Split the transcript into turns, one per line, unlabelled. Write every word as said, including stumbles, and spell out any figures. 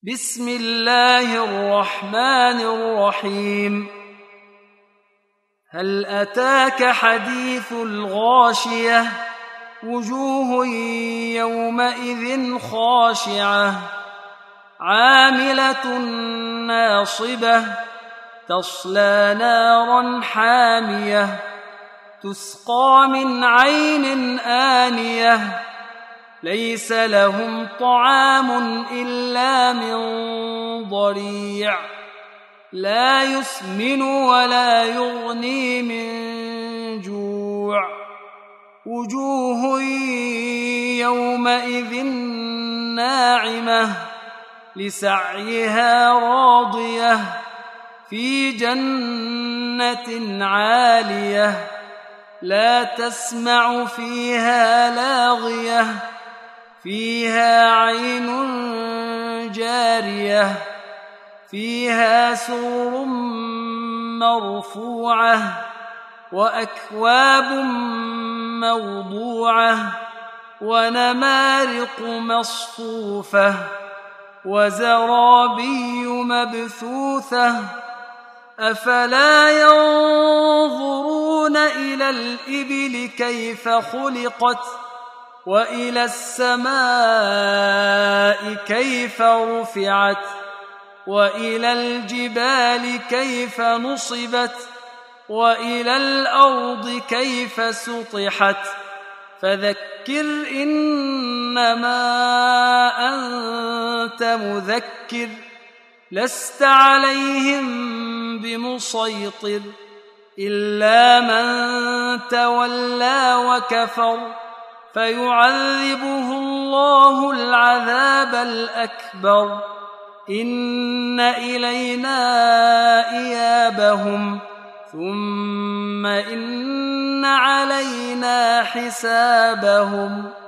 بسم الله الرحمن الرحيم. هل أتاك حديث الغاشية؟ وجوه يومئذ خاشعة عاملة ناصبة تصلى نارا حامية تسقى من عين آنية ليس لهم طعام إلا من ضريع لا يسمن ولا يغني من جوع وجوه يومئذ ناعمة لسعيها راضية في جنة عالية لا تسمع فيها لاغية فيها عين جارية فيها سرر مرفوعة وأكواب موضوعة ونمارق مصفوفة وزرابي مبثوثة أفلا ينظرون إلى الإبل كيف خلقت وإلى السماء كيف رفعت وإلى الجبال كيف نصبت وإلى الأرض كيف سطحت فذكر إنما أنت مذكر لست عليهم بمسيطر إلا من تولى وكفر فيعذبه الله العذاب الأكبر إن إلينا إيابهم ثم إن علينا حسابهم.